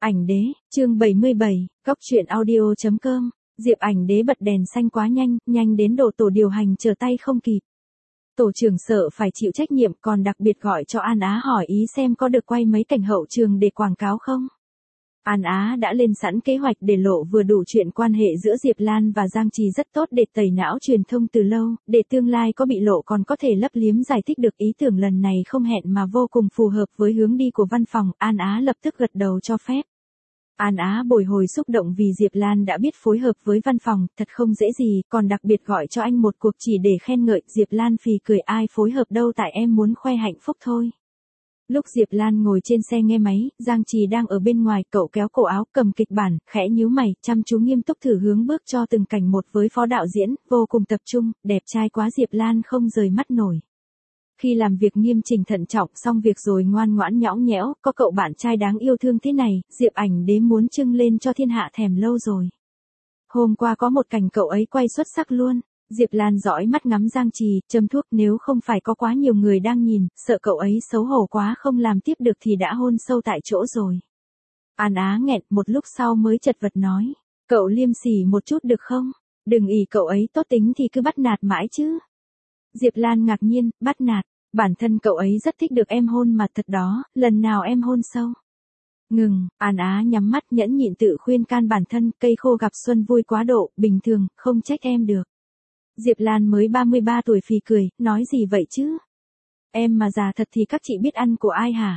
Ảnh đế, chương 77, góc truyện audio.com, Diệp ảnh đế bật đèn xanh quá nhanh, nhanh đến độ tổ điều hành trở tay không kịp. Tổ trưởng sợ phải chịu trách nhiệm còn đặc biệt gọi cho An Á hỏi ý xem có được quay mấy cảnh hậu trường để quảng cáo không. An Á đã lên sẵn kế hoạch để lộ vừa đủ chuyện quan hệ giữa Diệp Lan và Giang Trì rất tốt để tẩy não truyền thông từ lâu, để tương lai có bị lộ còn có thể lấp liếm giải thích được ý tưởng lần này không hẹn mà vô cùng phù hợp với hướng đi của văn phòng. An Á lập tức gật đầu cho phép. An Á bồi hồi xúc động vì Diệp Lan đã biết phối hợp với văn phòng, thật không dễ gì, còn đặc biệt gọi cho anh một cuộc chỉ để khen ngợi. Diệp Lan phì cười, ai phối hợp đâu, tại em muốn khoe hạnh phúc thôi. Lúc Diệp Lan ngồi trên xe nghe máy, Giang Trì đang ở bên ngoài, cậu kéo cổ áo, cầm kịch bản, khẽ nhíu mày, chăm chú nghiêm túc thử hướng bước cho từng cảnh một với phó đạo diễn, vô cùng tập trung, đẹp trai quá Diệp Lan không rời mắt nổi. Khi làm việc nghiêm chỉnh thận trọng xong việc rồi ngoan ngoãn nhõng nhẽo, có cậu bạn trai đáng yêu thương thế này, Diệp ảnh đế muốn trưng lên cho thiên hạ thèm lâu rồi. Hôm qua có một cảnh cậu ấy quay xuất sắc luôn. Diệp Lan dõi mắt ngắm Giang Trì, châm thuốc, nếu không phải có quá nhiều người đang nhìn, sợ cậu ấy xấu hổ quá không làm tiếp được thì đã hôn sâu tại chỗ rồi. An Á nghẹn một lúc sau mới chật vật nói, cậu liêm sỉ một chút được không? Đừng ỷ cậu ấy tốt tính thì cứ bắt nạt mãi chứ. Diệp Lan ngạc nhiên, bắt nạt, bản thân cậu ấy rất thích được em hôn mà thật đó, lần nào em hôn sâu. Ngừng, An Á nhắm mắt nhẫn nhịn tự khuyên can bản thân, cây khô gặp xuân vui quá độ, bình thường, không trách em được. Diệp Lan mới 33 tuổi phì cười, nói gì vậy chứ? Em mà già thật thì các chị biết ăn của ai hả?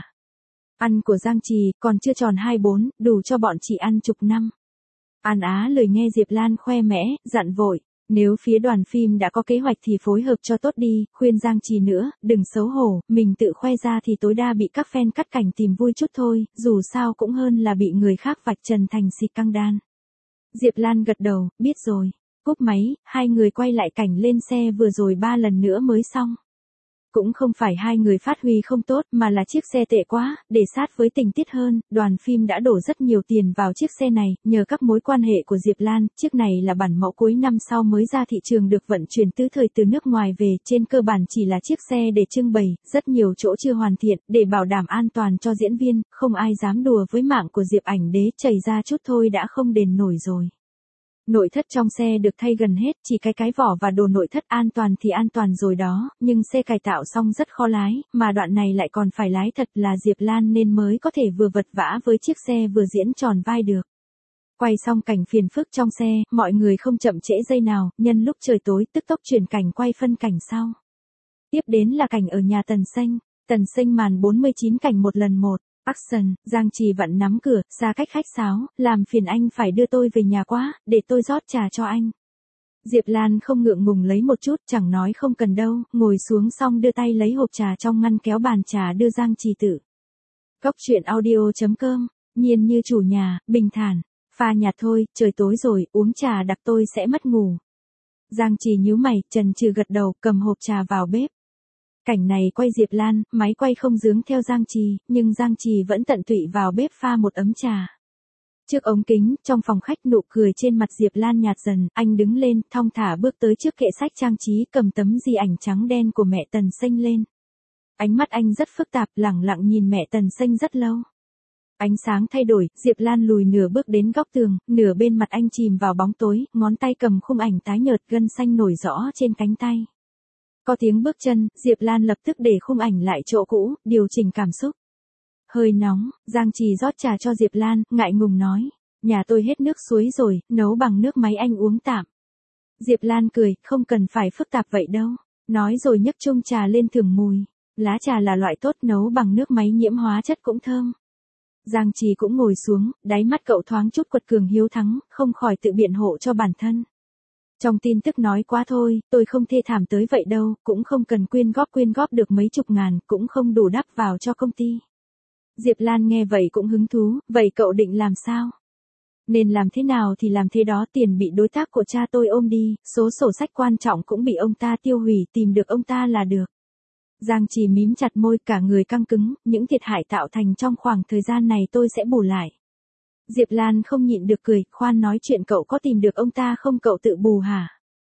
Ăn của Giang Trì, còn chưa tròn 24, đủ cho bọn chị ăn chục năm. An Á lời nghe Diệp Lan khoe mẽ, dặn vội, nếu phía đoàn phim đã có kế hoạch thì phối hợp cho tốt đi, khuyên Giang Trì nữa, đừng xấu hổ, mình tự khoe ra thì tối đa bị các fan cắt cảnh tìm vui chút thôi, dù sao cũng hơn là bị người khác vạch trần thành xịt căng đan. Diệp Lan gật đầu, biết rồi. Cúp máy, hai người quay lại cảnh lên xe vừa rồi 3 lần nữa mới xong. Cũng không phải hai người phát huy không tốt mà là chiếc xe tệ quá, để sát với tình tiết hơn, đoàn phim đã đổ rất nhiều tiền vào chiếc xe này, nhờ các mối quan hệ của Diệp Lan, chiếc này là bản mẫu cuối năm sau mới ra thị trường được vận chuyển tứ thời từ nước ngoài về, trên cơ bản chỉ là chiếc xe để trưng bày, rất nhiều chỗ chưa hoàn thiện, để bảo đảm an toàn cho diễn viên, không ai dám đùa với mạng của Diệp ảnh đế, chảy ra chút thôi đã không đền nổi rồi. Nội thất trong xe được thay gần hết, chỉ cái vỏ và đồ nội thất an toàn thì an toàn rồi đó, nhưng xe cải tạo xong rất khó lái, mà đoạn này lại còn phải lái thật là Diệp Lan nên mới có thể vừa vật vã với chiếc xe vừa diễn tròn vai được. Quay xong cảnh phiền phức trong xe, mọi người không chậm trễ giây nào, nhân lúc trời tối tức tốc chuyển cảnh quay phân cảnh sau. Tiếp đến là cảnh ở nhà Tần Xanh màn 49 cảnh một lần một. Action, Giang Trì vặn nắm cửa, ra cách khách sáo, làm phiền anh phải đưa tôi về nhà quá, để tôi rót trà cho anh. Diệp Lan không ngượng ngùng lấy một chút, chẳng nói không cần đâu, ngồi xuống xong đưa tay lấy hộp trà trong ngăn kéo bàn trà đưa Giang Trì tự. Góc truyện audio.com, nhiên như chủ nhà, bình thản, pha nhạt thôi, trời tối rồi, uống trà đặc tôi sẽ mất ngủ. Giang Trì nhíu mày, chần chừ gật đầu, cầm hộp trà vào bếp. Cảnh này quay Diệp Lan, máy quay không dướng theo Giang Trì, nhưng Giang Trì vẫn tận tụy vào bếp pha một ấm trà. Trước ống kính, trong phòng khách nụ cười trên mặt Diệp Lan nhạt dần, anh đứng lên, thong thả bước tới trước kệ sách trang trí, cầm tấm di ảnh trắng đen của mẹ Tần Xanh lên. Ánh mắt anh rất phức tạp, lẳng lặng nhìn mẹ Tần Xanh rất lâu. Ánh sáng thay đổi, Diệp Lan lùi nửa bước đến góc tường, nửa bên mặt anh chìm vào bóng tối, ngón tay cầm khung ảnh tái nhợt, gân xanh nổi rõ trên cánh tay. Có tiếng bước chân, Diệp Lan lập tức để khung ảnh lại chỗ cũ, điều chỉnh cảm xúc. Hơi nóng, Giang Trì rót trà cho Diệp Lan, ngại ngùng nói, nhà tôi hết nước suối rồi, nấu bằng nước máy anh uống tạm. Diệp Lan cười, không cần phải phức tạp vậy đâu. Nói rồi nhấc chung trà lên thưởng mùi. Lá trà là loại tốt, nấu bằng nước máy nhiễm hóa chất cũng thơm. Giang Trì cũng ngồi xuống, đáy mắt cậu thoáng chút quật cường hiếu thắng, không khỏi tự biện hộ cho bản thân. Trong tin tức nói quá thôi, tôi không thê thảm tới vậy đâu, cũng không cần quyên góp được mấy chục ngàn, cũng không đủ đắp vào cho công ty. Diệp Lan nghe vậy cũng hứng thú, vậy cậu định làm sao? Nên làm thế nào thì làm thế đó, tiền bị đối tác của cha tôi ôm đi, số sổ sách quan trọng cũng bị ông ta tiêu hủy, tìm được ông ta là được. Giang Trì mím chặt môi, cả người căng cứng, những thiệt hại tạo thành trong khoảng thời gian này tôi sẽ bù lại. Diệp Lan không nhịn được cười, khoan nói chuyện, cậu có tìm được ông ta không, cậu tự bù hả?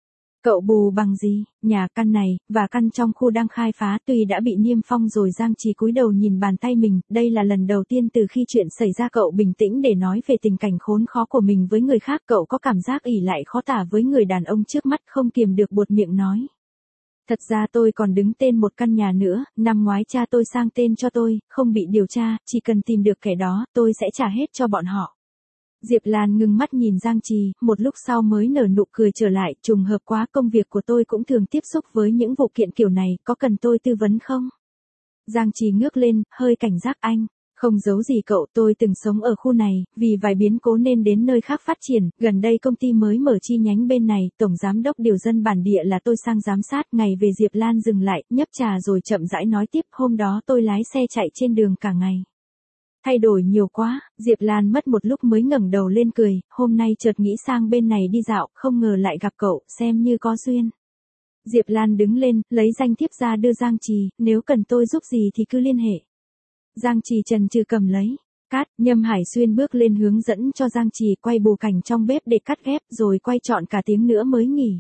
Cậu bù bằng gì, nhà căn này, và căn trong khu đang khai phá tuy đã bị niêm phong rồi. Giang Trì cúi đầu nhìn bàn tay mình, đây là lần đầu tiên từ khi chuyện xảy ra cậu bình tĩnh để nói về tình cảnh khốn khó của mình với người khác. Cậu có cảm giác ỷ lại khó tả với người đàn ông trước mắt, không kiềm được buột miệng nói. Thật ra tôi còn đứng tên một căn nhà nữa, năm ngoái cha tôi sang tên cho tôi, không bị điều tra, chỉ cần tìm được kẻ đó, tôi sẽ trả hết cho bọn họ. Diệp Lan ngưng mắt nhìn Giang Trì, một lúc sau mới nở nụ cười trở lại, trùng hợp quá, công việc của tôi cũng thường tiếp xúc với những vụ kiện kiểu này, có cần tôi tư vấn không? Giang Trì ngước lên, hơi cảnh giác. Anh, không giấu gì cậu, tôi từng sống ở khu này, vì vài biến cố nên đến nơi khác phát triển, gần đây công ty mới mở chi nhánh bên này, tổng giám đốc điều dân bản địa là tôi sang giám sát. Ngày về Diệp Lan dừng lại, nhấp trà rồi chậm rãi nói tiếp, hôm đó tôi lái xe chạy trên đường cả ngày. Thay đổi nhiều quá, Diệp Lan mất một lúc mới ngẩng đầu lên cười, hôm nay chợt nghĩ sang bên này đi dạo, không ngờ lại gặp cậu, xem như có duyên. Diệp Lan đứng lên, lấy danh thiếp ra đưa Giang Trì, nếu cần tôi giúp gì thì cứ liên hệ. Giang Trì chần chừ cầm lấy. Cát, Nhâm Hải Xuyên bước lên hướng dẫn cho Giang Trì quay bù cảnh trong bếp để cắt ghép rồi quay trọn cả tiếng nữa mới nghỉ.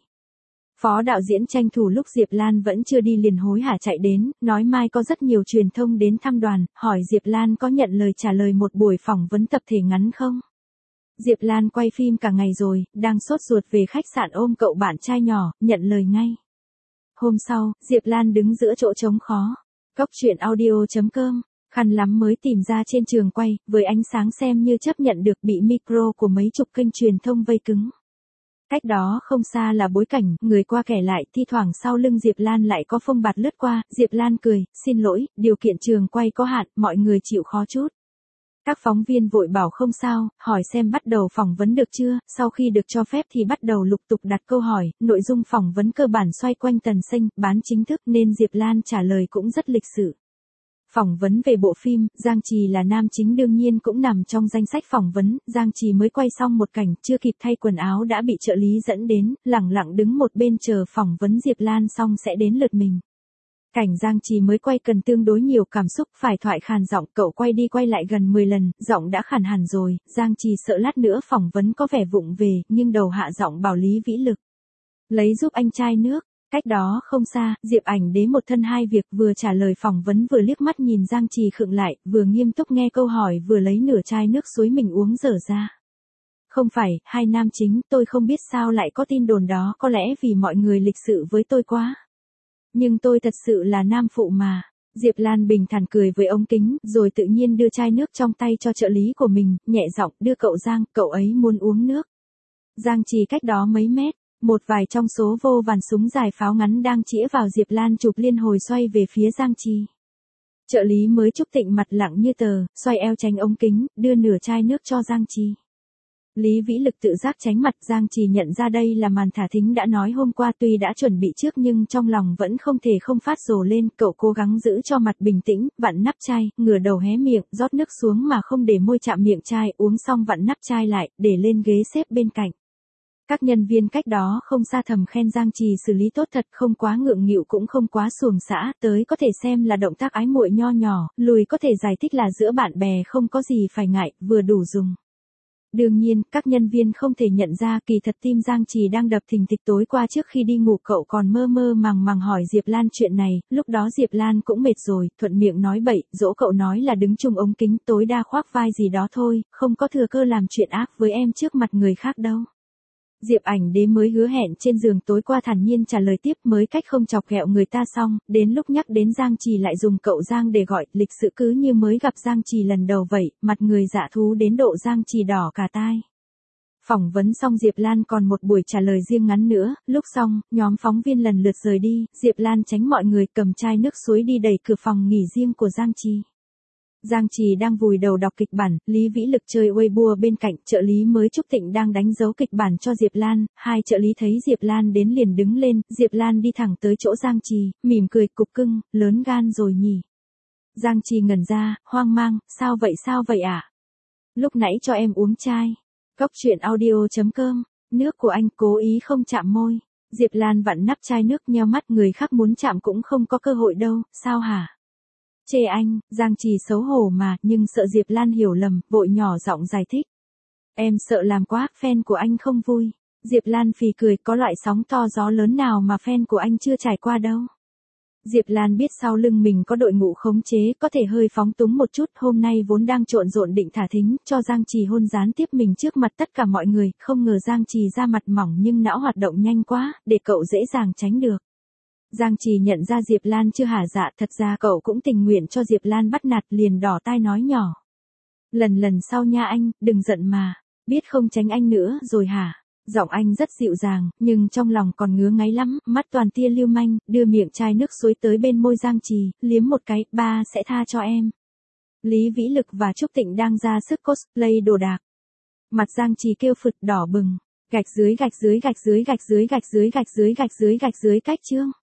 Phó đạo diễn tranh thủ lúc Diệp Lan vẫn chưa đi liền hối hả chạy đến, nói mai có rất nhiều truyền thông đến thăm đoàn, hỏi Diệp Lan có nhận lời trả lời một buổi phỏng vấn tập thể ngắn không. Diệp Lan quay phim cả ngày rồi, đang sốt ruột về khách sạn ôm cậu bạn trai nhỏ, nhận lời ngay. Hôm sau, Diệp Lan đứng giữa chỗ trống khó. Cóc truyện audio.com, khăn lắm mới tìm ra trên trường quay, với ánh sáng xem như chấp nhận được, bị micro của mấy chục kênh truyền thông vây cứng. Cách đó không xa là bối cảnh, người qua kẻ lại, thi thoảng sau lưng Diệp Lan lại có phông bạt lướt qua. Diệp Lan cười, xin lỗi, điều kiện trường quay có hạn, mọi người chịu khó chút. Các phóng viên vội bảo không sao, hỏi xem bắt đầu phỏng vấn được chưa. Sau khi được cho phép thì bắt đầu lục tục đặt câu hỏi, nội dung phỏng vấn cơ bản xoay quanh Tần Sinh, bán chính thức nên Diệp Lan trả lời cũng rất lịch sự. Phỏng vấn về bộ phim, Giang Trì là nam chính đương nhiên cũng nằm trong danh sách phỏng vấn. Giang Trì mới quay xong một cảnh, chưa kịp thay quần áo đã bị trợ lý dẫn đến, lẳng lặng đứng một bên chờ phỏng vấn Diệp Lan xong sẽ đến lượt mình. Cảnh Giang Trì mới quay cần tương đối nhiều cảm xúc, phải thoại khàn giọng, cậu quay đi quay lại gần 10 lần, giọng đã khàn hẳn rồi. Giang Trì sợ lát nữa phỏng vấn có vẻ vụng về, nhưng đầu hạ giọng bảo Lý Vĩ Lực lấy giúp anh chai nước. Cách đó không xa, Diệp Ảnh Đế một thân hai việc, vừa trả lời phỏng vấn vừa liếc mắt nhìn Giang Trì khựng lại, vừa nghiêm túc nghe câu hỏi vừa lấy nửa chai nước suối mình uống dở ra. Không phải, hai nam chính, tôi không biết sao lại có tin đồn đó, có lẽ vì mọi người lịch sự với tôi quá. Nhưng tôi thật sự là nam phụ mà. Diệp Lan bình thản cười với ống kính, rồi tự nhiên đưa chai nước trong tay cho trợ lý của mình, nhẹ giọng, đưa cậu Giang, cậu ấy muốn uống nước. Giang Trì cách đó mấy mét. Một vài trong số vô vàn súng dài pháo ngắn đang chĩa vào Diệp Lan chụp liên hồi xoay về phía Giang Trì. Trợ lý mới Trúc Tịnh mặt lặng như tờ, xoay eo tránh ống kính, đưa nửa chai nước cho Giang Trì. Lý Vĩ Lực tự giác tránh mặt. Giang Trì nhận ra đây là màn thả thính đã nói hôm qua, tuy đã chuẩn bị trước nhưng trong lòng vẫn không thể không phát rồ lên. Cậu cố gắng giữ cho mặt bình tĩnh, vặn nắp chai, ngửa đầu hé miệng, rót nước xuống mà không để môi chạm miệng chai, uống xong vặn nắp chai lại, để lên ghế xếp bên cạnh. Các nhân viên cách đó không xa thầm khen Giang Trì xử lý tốt thật, không quá ngượng nghịu cũng không quá xuồng xã, tới có thể xem là động tác ái muội nho nhỏ, lùi có thể giải thích là giữa bạn bè không có gì phải ngại, vừa đủ dùng. Đương nhiên, các nhân viên không thể nhận ra kỳ thật tim Giang Trì đang đập thình thịch. Tối qua trước khi đi ngủ cậu còn mơ mơ màng màng hỏi Diệp Lan chuyện này, lúc đó Diệp Lan cũng mệt rồi, thuận miệng nói bậy, dỗ cậu nói là đứng chung ống kính tối đa khoác vai gì đó thôi, không có thừa cơ làm chuyện ác với em trước mặt người khác đâu. Diệp Ảnh Đế mới hứa hẹn trên giường tối qua thản nhiên trả lời tiếp, mới cách không chọc ghẹo người ta xong, đến lúc nhắc đến Giang Trì lại dùng cậu Giang để gọi, lịch sự cứ như mới gặp Giang Trì lần đầu vậy, mặt người dạ thú đến độ Giang Trì đỏ cả tai. Phỏng vấn xong Diệp Lan còn một buổi trả lời riêng ngắn nữa, lúc xong, nhóm phóng viên lần lượt rời đi, Diệp Lan tránh mọi người cầm chai nước suối đi đẩy cửa phòng nghỉ riêng của Giang Trì. Giang Trì đang vùi đầu đọc kịch bản, Lý Vĩ Lực chơi Weibo bên cạnh, trợ lý mới Trúc Tịnh đang đánh dấu kịch bản cho Diệp Lan, hai trợ lý thấy Diệp Lan đến liền đứng lên, Diệp Lan đi thẳng tới chỗ Giang Trì, mỉm cười, cục cưng, lớn gan rồi nhỉ. Giang Trì ngẩn ra, hoang mang, sao vậy ạ? Lúc nãy cho em uống chai. Cóc truyện audio.com, nước của anh cố ý không chạm môi. Diệp Lan vặn nắp chai nước nheo mắt, người khác muốn chạm cũng không có cơ hội đâu, sao hả? Chê anh, Giang Trì xấu hổ mà, nhưng sợ Diệp Lan hiểu lầm, vội nhỏ giọng giải thích. Em sợ làm quá, fan của anh không vui. Diệp Lan phì cười, có loại sóng to gió lớn nào mà fan của anh chưa trải qua đâu. Diệp Lan biết sau lưng mình có đội ngũ khống chế, có thể hơi phóng túng một chút, hôm nay vốn đang trộn rộn định thả thính, cho Giang Trì hôn gián tiếp mình trước mặt tất cả mọi người, không ngờ Giang Trì da mặt mỏng nhưng não hoạt động nhanh quá, để cậu dễ dàng tránh được. Giang Trì nhận ra Diệp Lan chưa hả dạ, thật ra cậu cũng tình nguyện cho Diệp Lan bắt nạt, liền đỏ tai nói nhỏ. Lần sau nha anh, đừng giận mà, biết không tránh anh nữa rồi hả? Giọng anh rất dịu dàng, nhưng trong lòng còn ngứa ngáy lắm, mắt toàn tia lưu manh, đưa miệng chai nước suối tới bên môi Giang Trì, liếm một cái, ba sẽ tha cho em. Lý Vĩ Lực và Trúc Tịnh đang ra sức cosplay đồ đạc. Mặt Giang Trì kêu phượt đỏ bừng, gạch dưới cách chương.